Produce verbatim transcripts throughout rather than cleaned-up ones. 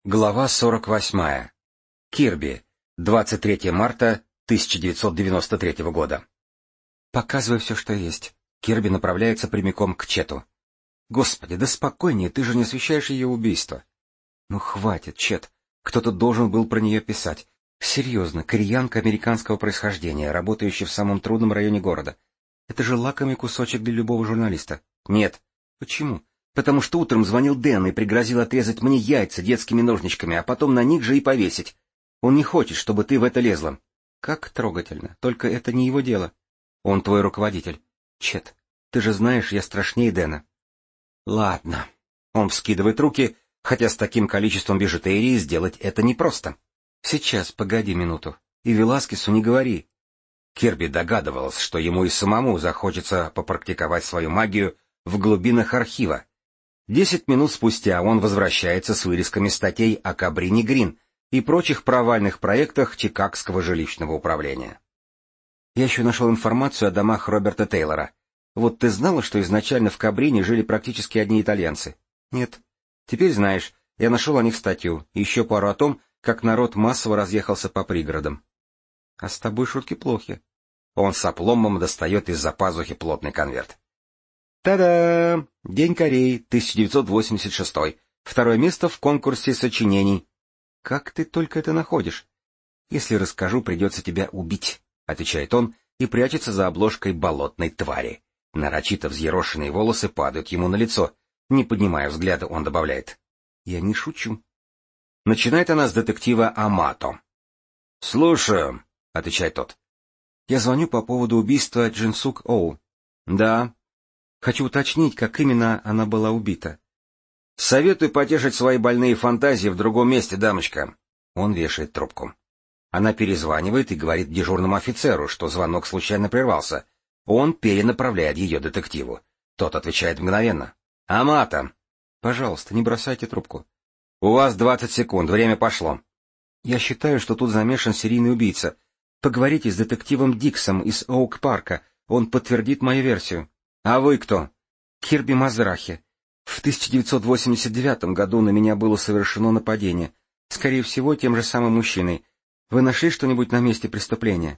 Глава сорок восьмая. Кирби. двадцать третьего марта тысяча девятьсот девяносто третьего года. Показывай все, что есть. Кирби направляется прямиком к Чету. Господи, да спокойнее, ты же не освещаешь ее убийство. Ну хватит, Чет. Кто-то должен был про нее писать. Серьезно, кореянка американского происхождения, работающая в самом трудном районе города. Это же лакомый кусочек для любого журналиста. Нет. Почему? Потому что утром звонил Дэн и пригрозил отрезать мне яйца детскими ножничками, а потом на них же и повесить. Он не хочет, чтобы ты в это лезла. Как трогательно. Только это не его дело. Он твой руководитель. Чет, ты же знаешь, я страшнее Дэна. Ладно. Он вскидывает руки, хотя с таким количеством бижутерии сделать это непросто. Сейчас, погоди минуту. И Веласкесу не говори. Кирби догадывалась, что ему и самому захочется попрактиковать свою магию в глубинах архива. Десять минут спустя он возвращается с вырезками статей о Кабрине Грин и прочих провальных проектах Чикагского жилищного управления. Я еще нашел информацию о домах Роберта Тейлора. Вот ты знала, что изначально в Кабрине жили практически одни итальянцы? Нет. Теперь знаешь, я нашел о них статью, и еще пару о том, как народ массово разъехался по пригородам. А с тобой шутки плохи. Он с опломбом достает из-за пазухи плотный конверт. Та-да! День Кореи, тысяча девятьсот восемьдесят шестой. Второе место в конкурсе сочинений. Как ты только это находишь? Если расскажу, придется тебя убить, отвечает он и прячется за обложкой болотной твари. Нарочито взъерошенные волосы падают ему на лицо. Не поднимая взгляда, он добавляет: я не шучу. Начинает она с детектива Амато. Слушаю, отвечает тот. Я звоню по поводу убийства Джинсук Оу. Да. Хочу уточнить, как именно она была убита. Советую потешить свои больные фантазии в другом месте, дамочка. Он вешает трубку. Она перезванивает и говорит дежурному офицеру, что звонок случайно прервался. Он перенаправляет ее детективу. Тот отвечает мгновенно. Амато. Пожалуйста, не бросайте трубку. У вас двадцать секунд, время пошло. Я считаю, что тут замешан серийный убийца. Поговорите с детективом Диксом из Оук-парка, он подтвердит мою версию. А вы кто? Кирби Мазрахи. В тысяча девятьсот восемьдесят девятом году на меня было совершено нападение. Скорее всего, тем же самым мужчиной. Вы нашли что-нибудь на месте преступления?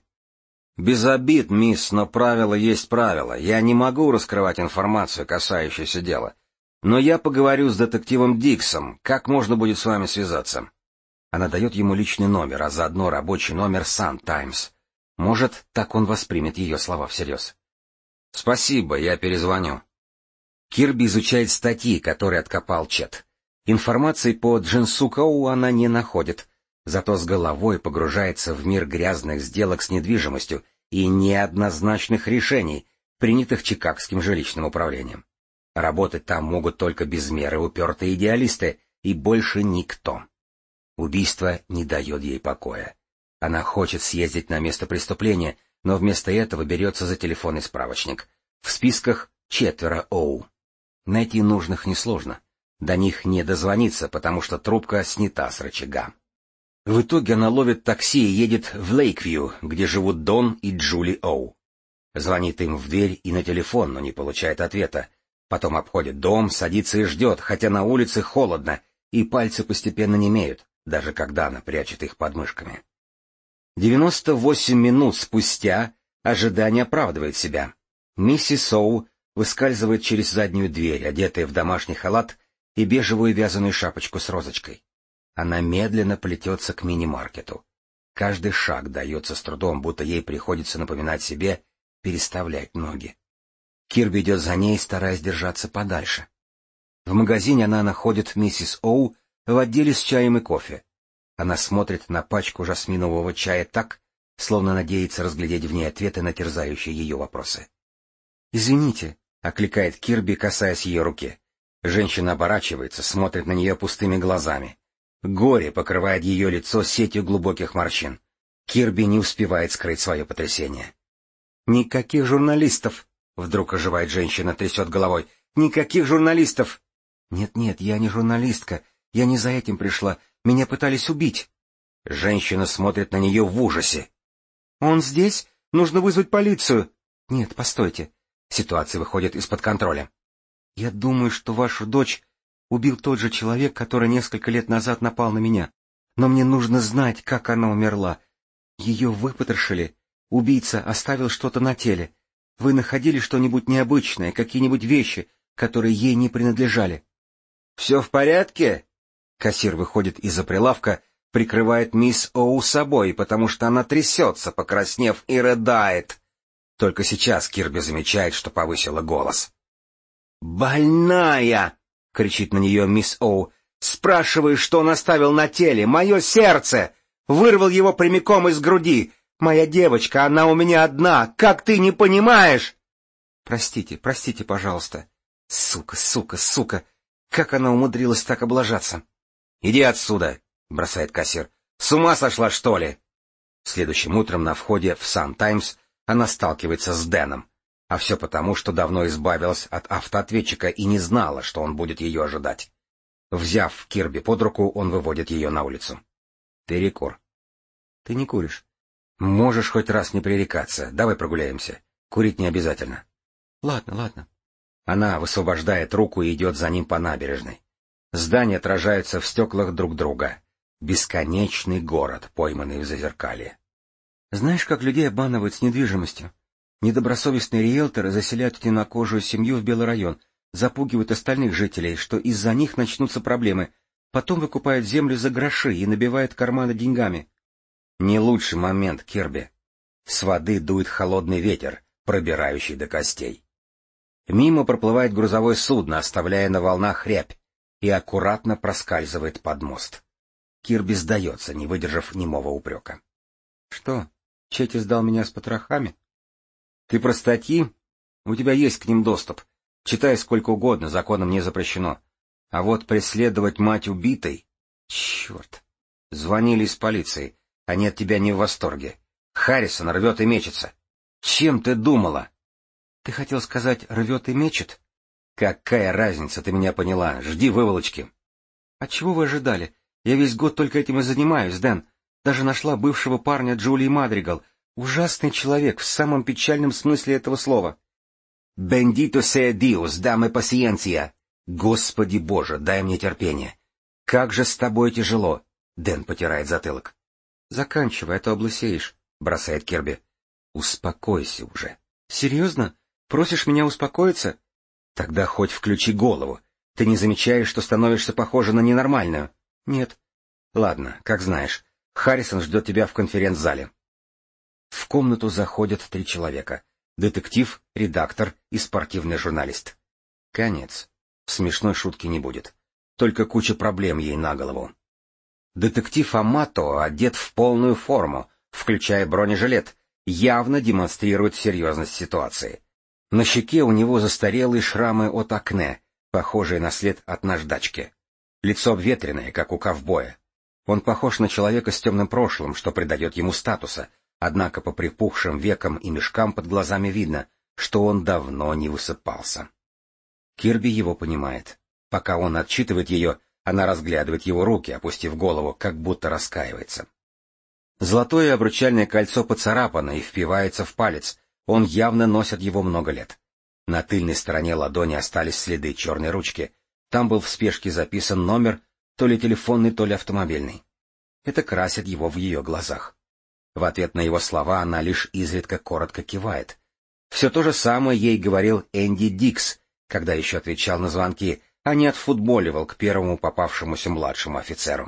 Без обид, мисс, но правило есть правило. Я не могу раскрывать информацию, касающуюся дела. Но я поговорю с детективом Диксом. Как можно будет с вами связаться? Она дает ему личный номер, а заодно рабочий номер Sun Times. Может, так он воспримет ее слова всерьез. Спасибо, я перезвоню. Кирби изучает статьи, которые откопал Чет. Информации по Джинсук Оу она не находит, зато с головой погружается в мир грязных сделок с недвижимостью и неоднозначных решений, принятых Чикагским жилищным управлением. Работать там могут только без меры упертые идеалисты и больше никто. Убийство не дает ей покоя. Она хочет съездить на место преступления, но вместо этого берется за телефонный справочник. В списках четверо Оу. Найти нужных несложно. До них не дозвониться, потому что трубка снята с рычага. В итоге она ловит такси и едет в Лейквью, где живут Дон и Джули Оу. Звонит им в дверь и на телефон, но не получает ответа. Потом обходит дом, садится и ждет, хотя на улице холодно, и пальцы постепенно немеют, даже когда она прячет их под мышками. девяносто восемь минут спустя ожидание оправдывает себя. Миссис Оу выскальзывает через заднюю дверь, одетая в домашний халат и бежевую вязаную шапочку с розочкой. Она медленно плетется к мини-маркету. Каждый шаг дается с трудом, будто ей приходится напоминать себе переставлять ноги. Кирби идет за ней, стараясь держаться подальше. В магазине она находит миссис Оу в отделе с чаем и кофе. Она смотрит на пачку жасминового чая так, словно надеется разглядеть в ней ответы на терзающие ее вопросы. «Извините», — окликает Кирби, касаясь ее руки. Женщина оборачивается, смотрит на нее пустыми глазами. Горе покрывает ее лицо сетью глубоких морщин. Кирби не успевает скрыть свое потрясение. «Никаких журналистов!» — вдруг оживает женщина, трясет головой. «Никаких журналистов!» «Нет-нет, я не журналистка. Я не за этим пришла. Меня пытались убить». Женщина смотрит на нее в ужасе. «Он здесь? Нужно вызвать полицию». «Нет, постойте». Ситуация выходит из-под контроля. «Я думаю, что вашу дочь убил тот же человек, который несколько лет назад напал на меня. Но мне нужно знать, как она умерла. Ее выпотрошили. Убийца оставил что-то на теле. Вы находили что-нибудь необычное, какие-нибудь вещи, которые ей не принадлежали? — Все в порядке? Кассир выходит из-за прилавка, прикрывает мисс Оу собой, потому что она трясется, покраснев, и рыдает. Только сейчас Кирби замечает, что повысила голос. «Больная!» — кричит на нее мисс Оу. «Спрашиваешь, что он оставил на теле? Мое сердце! Вырвал его прямиком из груди! Моя девочка, она у меня одна! Как ты не понимаешь?» «Простите, простите, пожалуйста. Сука, сука, сука! Как она умудрилась так облажаться?» «Иди отсюда!» — бросает кассир. «С ума сошла, что ли?» Следующим утром на входе в Сан-Таймс она сталкивается с Дэном. А все потому, что давно избавилась от автоответчика и не знала, что он будет ее ожидать. Взяв Кирби под руку, он выводит ее на улицу. «Перекур». «Ты не куришь?» «Можешь хоть раз не пререкаться. Давай прогуляемся. Курить не обязательно». «Ладно, ладно». Она высвобождает руку и идет за ним по набережной. Здания отражаются в стеклах друг друга. Бесконечный город, пойманный в зазеркалье. «Знаешь, как людей обманывают с недвижимостью? Недобросовестные риэлторы заселяют темнокожую семью в Белый район, запугивают остальных жителей, что из-за них начнутся проблемы, потом выкупают землю за гроши и набивают карманы деньгами». Не лучший момент, Кирби. С воды дует холодный ветер, пробирающий до костей. Мимо проплывает грузовое судно, оставляя на волнах рябь, и аккуратно проскальзывает под мост. Кирби сдается, не выдержав немого упрека. — Что, Четти сдал меня с потрохами? — Ты про статьи? У тебя есть к ним доступ. Читай сколько угодно, законом не запрещено. А вот преследовать мать убитой... Черт! Звонили из полиции. Они от тебя не в восторге. Харрисон рвет и мечется. Чем ты думала? — Ты хотел сказать «рвет и мечет»? — Какая разница, ты меня поняла. Жди выволочки. — А чего вы ожидали? Я весь год только этим и занимаюсь, Дэн. Даже нашла бывшего парня Джулии Мадригал. Ужасный человек в самом печальном смысле этого слова. — Бендито sea Dios, dame paciencia. Господи Боже, дай мне терпение. Как же с тобой тяжело. Дэн потирает затылок. — Заканчивай, а то облысеешь, — бросает Кирби. — Успокойся уже. — Серьезно? Просишь меня успокоиться? — Тогда хоть включи голову. Ты не замечаешь, что становишься похожа на ненормальную? — Нет. — Ладно, как знаешь. Харрисон ждет тебя в конференц-зале. В комнату заходят три человека. Детектив, редактор и спортивный журналист. Конец. Смешной шутки не будет. Только куча проблем ей на голову. Детектив Амато одет в полную форму, включая бронежилет, явно демонстрирует серьезность ситуации. На щеке у него застарелые шрамы от акне, похожие на след от наждачки. Лицо обветренное, как у ковбоя. Он похож на человека с темным прошлым, что придает ему статуса, однако по припухшим векам и мешкам под глазами видно, что он давно не высыпался. Кирби его понимает. Пока он отчитывает ее, она разглядывает его руки, опустив голову, как будто раскаивается. Золотое обручальное кольцо поцарапано и впивается в палец, он явно носит его много лет. На тыльной стороне ладони остались следы черной ручки, там был в спешке записан номер, то ли телефонный, то ли автомобильный. Это красит его в ее глазах. В ответ на его слова она лишь изредка коротко кивает. Все то же самое ей говорил Энди Дикс, когда еще отвечал на звонки, а не отфутболивал к первому попавшемуся младшему офицеру.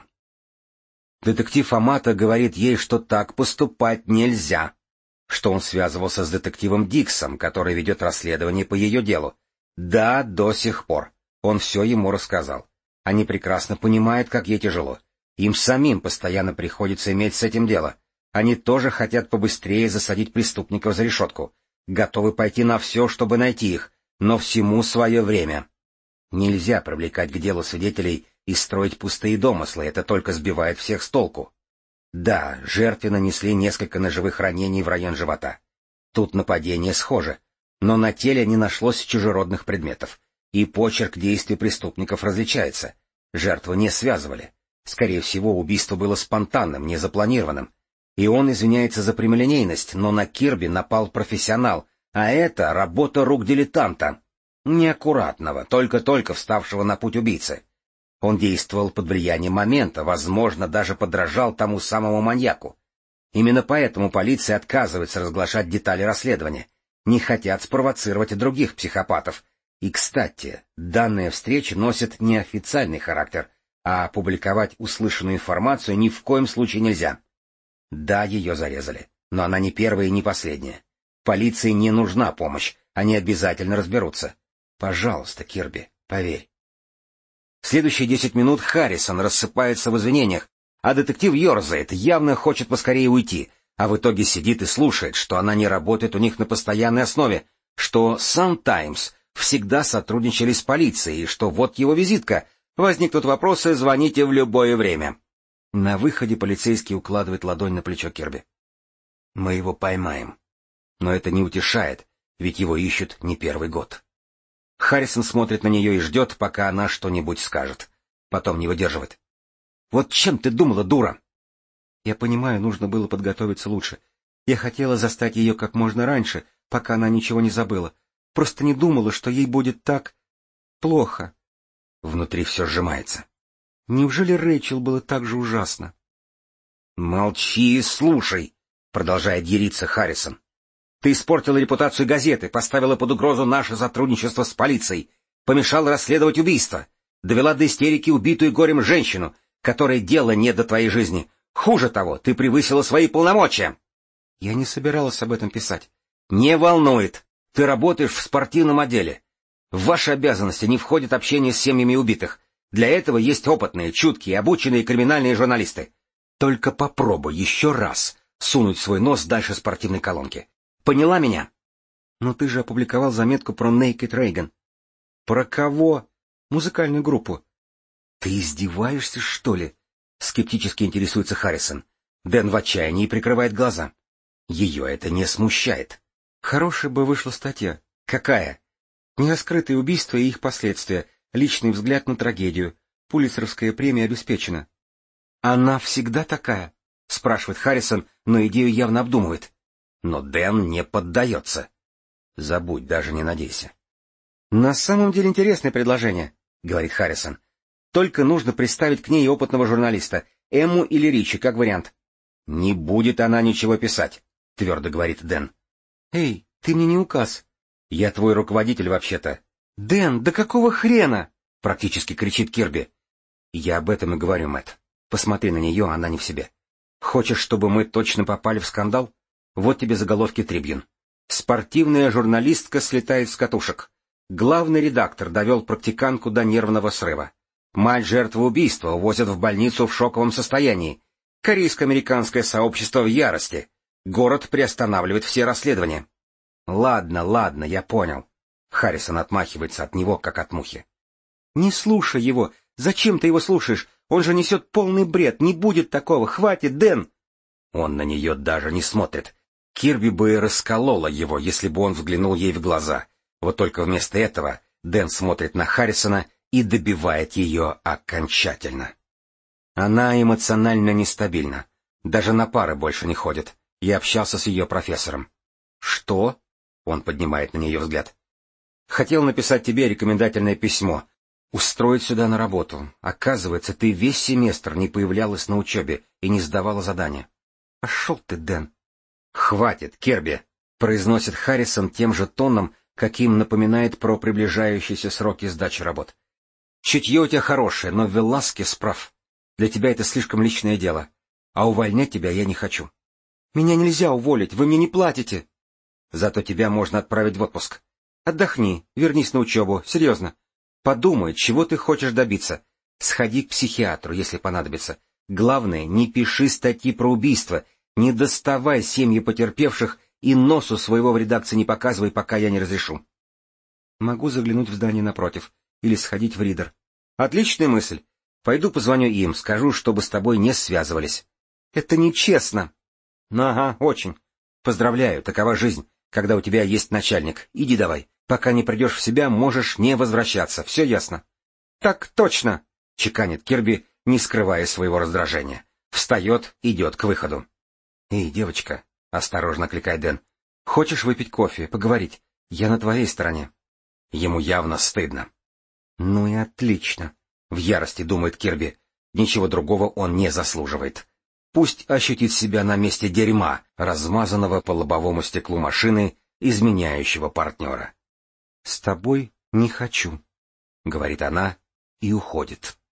Детектив Амато говорит ей, что так поступать нельзя, что он связывался с детективом Диксом, который ведет расследование по ее делу. Да, до сих пор. Он все ему рассказал. Они прекрасно понимают, как ей тяжело. Им самим постоянно приходится иметь с этим дело. Они тоже хотят побыстрее засадить преступников за решетку. Готовы пойти на все, чтобы найти их, но всему свое время. Нельзя привлекать к делу свидетелей и строить пустые домыслы, это только сбивает всех с толку. Да, жертве нанесли несколько ножевых ранений в район живота. Тут нападение схоже, но на теле не нашлось чужеродных предметов, и почерк действий преступников различается. Жертву не связывали. Скорее всего, убийство было спонтанным, незапланированным. И он извиняется за прямолинейность, но на Кирби напал профессионал, а это работа рук дилетанта. Неаккуратного, только-только вставшего на путь убийцы. Он действовал под влиянием момента, возможно, даже подражал тому самому маньяку. Именно поэтому полиция отказывается разглашать детали расследования, не хотят спровоцировать других психопатов. И, кстати, данная встреча носит неофициальный характер, а публиковать услышанную информацию ни в коем случае нельзя. Да, ее зарезали, но она не первая и не последняя. Полиции не нужна помощь, они обязательно разберутся. Пожалуйста, Кирби, поверь. В следующие десять минут Харрисон рассыпается в извинениях, а детектив ерзает, явно хочет поскорее уйти, а в итоге сидит и слушает, что она не работает у них на постоянной основе, что Sun-Times всегда сотрудничали с полицией, и что вот его визитка. Возникнут вопросы, звоните в любое время. На выходе полицейский укладывает ладонь на плечо Кирби. Мы его поймаем. Но это не утешает, ведь его ищут не первый год. Харрисон смотрит на нее и ждет, пока она что-нибудь скажет. Потом не выдерживает. Вот чем ты думала, дура? Я понимаю, нужно было подготовиться лучше. Я хотела застать ее как можно раньше, пока она ничего не забыла. Просто не думала, что ей будет так плохо. Внутри все сжимается. Неужели Рэйчел было так же ужасно? Молчи и слушай, продолжает яриться Харрисон. Ты испортила репутацию газеты, поставила под угрозу наше сотрудничество с полицией, помешала расследовать убийство, довела до истерики убитую горем женщину, которой дело не до твоей жизни. Хуже того, ты превысила свои полномочия. Я не собиралась об этом писать. Не волнует. Ты работаешь в спортивном отделе. В ваши обязанности не входит общение с семьями убитых. Для этого есть опытные, чуткие, обученные криминальные журналисты. Только попробуй еще раз сунуть свой нос дальше спортивной колонки. Поняла меня? Но ты же опубликовал заметку про Naked Reagan. Про кого? Музыкальную группу. Ты издеваешься, что ли? Скептически интересуется Харрисон. Дэн в отчаянии прикрывает глаза. Ее это не смущает. Хорошая бы вышла статья. Какая? Нераскрытые убийства и их последствия. Личный взгляд на трагедию. Пулитцеровская премия обеспечена. Она всегда такая? Спрашивает Харрисон, но идею явно обдумывает. Но Дэн не поддается. Забудь, даже не надейся. На самом деле интересное предложение, говорит Харрисон. Только нужно приставить к ней опытного журналиста, Эмму или Ричи, как вариант. Не будет она ничего писать, твердо говорит Дэн. Эй, ты мне не указ. Я твой руководитель вообще-то. Дэн, да какого хрена? Практически кричит Кирби. Я об этом и говорю, Мэтт. Посмотри на нее, она не в себе. Хочешь, чтобы мы точно попали в скандал? Вот тебе заголовки Трибьюн. Спортивная журналистка слетает с катушек. Главный редактор довел практиканку до нервного срыва. Мать жертвы убийства увозят в больницу в шоковом состоянии. Корейско-американское сообщество в ярости. Город приостанавливает все расследования. Ладно, ладно, я понял. Харрисон отмахивается от него, как от мухи. Не слушай его. Зачем ты его слушаешь? Он же несет полный бред. Не будет такого. Хватит, Дэн. Он на нее даже не смотрит. Кирби бы и расколола его, если бы он взглянул ей в глаза. Вот только вместо этого Дэн смотрит на Харрисона и добивает ее окончательно. Она эмоционально нестабильна. Даже на пары больше не ходит. Я общался с ее профессором. Что? Он поднимает на нее взгляд. Хотел написать тебе рекомендательное письмо. Устроить сюда на работу. Оказывается, ты весь семестр не появлялась на учебе и не сдавала задания. Пошел ты, Дэн. Хватит, Кирби, произносит Харрисон тем же тоном, каким напоминает про приближающиеся сроки сдачи работ. Чутье у тебя хорошее, но Веласкес прав. Для тебя это слишком личное дело. А увольнять тебя я не хочу. Меня нельзя уволить, вы мне не платите. Зато тебя можно отправить в отпуск. Отдохни, вернись на учебу, серьезно. Подумай, чего ты хочешь добиться. Сходи к психиатру, если понадобится. Главное, не пиши статьи про убийство, не доставай семьи потерпевших и носу своего в редакции не показывай, пока я не разрешу. Могу заглянуть в здание напротив или сходить в Ридер. Отличная мысль. Пойду позвоню им, скажу, чтобы с тобой не связывались. Это нечестно. Ага, очень. Поздравляю, такова жизнь, когда у тебя есть начальник. Иди давай. Пока не придешь в себя, можешь не возвращаться. Все ясно? Так точно, чеканит Кирби, не скрывая своего раздражения. Встает, идет к выходу. Эй, девочка, осторожно кликает Дэн. Хочешь выпить кофе, поговорить? Я на твоей стороне. Ему явно стыдно. Ну и отлично. В ярости думает Кирби. Ничего другого он не заслуживает. Пусть ощутит себя на месте дерьма, размазанного по лобовому стеклу машины, изменяющего партнера. «С тобой не хочу», — говорит она и уходит.